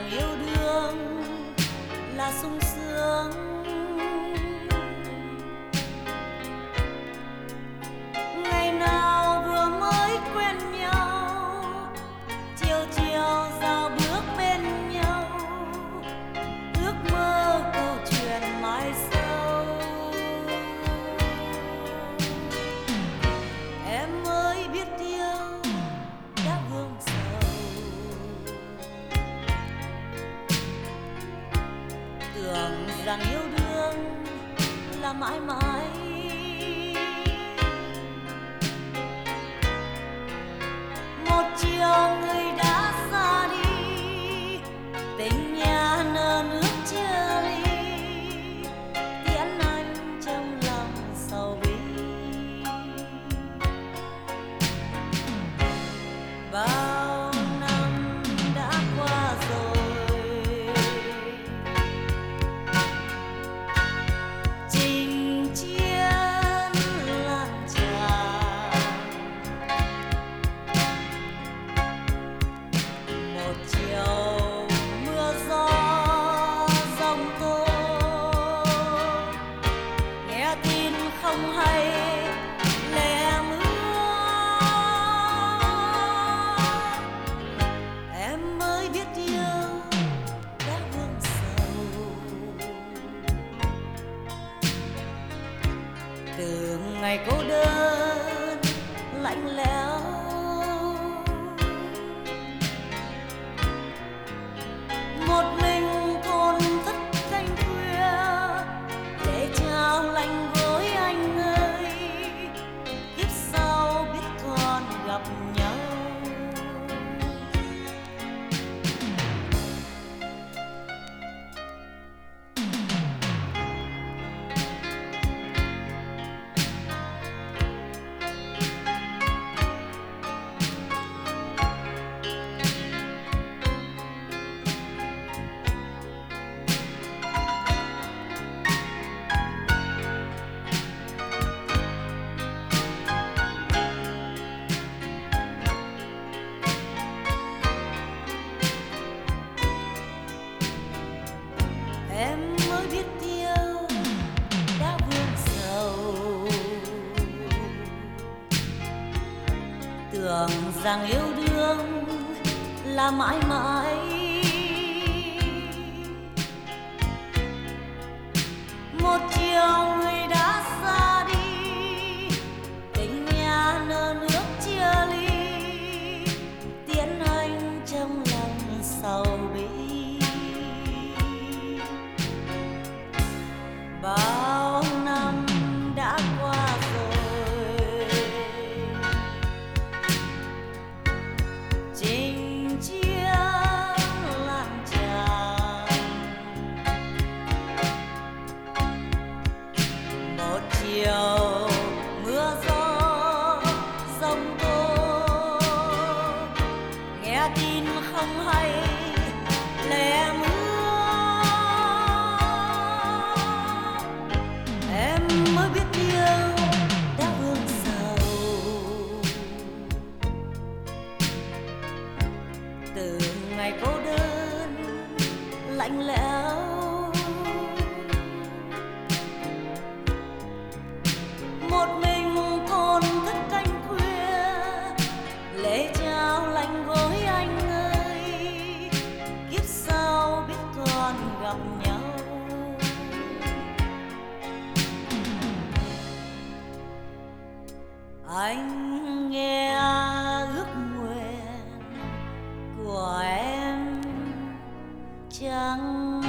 yêu đương là sung sướng. Ngày nào vừa mới quen nhau, chiều chiều dạo bước bên nhau, ước mơ câu chuyện mãi sau. Em mới biết yêu đã vương sầu, tưởng rằng yêu đương là mãi mãi. Một chiều người đã xa đi, tình nhà nở nước chia ly, tiễn anh trong lòng sầu bi. Bao năm đã qua rồi, chinh chiến lan tràn, một chiều mưa gió giông tố, nghe tin không hay lẻ mưa. Em mới biết yêu đã vương sầu, từ ngày cô đơn lạnh lẽo. Một mình thôn thức canh khuya để trao lạnh gối anh ơi, kiếp sau biết còn gặp nhau. Em mới biết yêu đã vương sầu, tưởng rằng yêu đương là mãi mãi. Một chiều người đã xa đi, tình nhà nở nước chia ly, tiễn anh trong lòng sầu bi. Bao năm đã qua rồi, chinh chiến lan tràn, một chiều mưa gió giông tố, nghe tin không hay lẻ mưa. Em mới biết yêu đã vương sầu, từ ngày cô đơn lạnh lẽo. Một mình thôn thức canh khuya, lễ trao lạnh gối anh ơi, kiếp sau biết còn gặp nhau. Anh nghe ước nguyện của em chẳng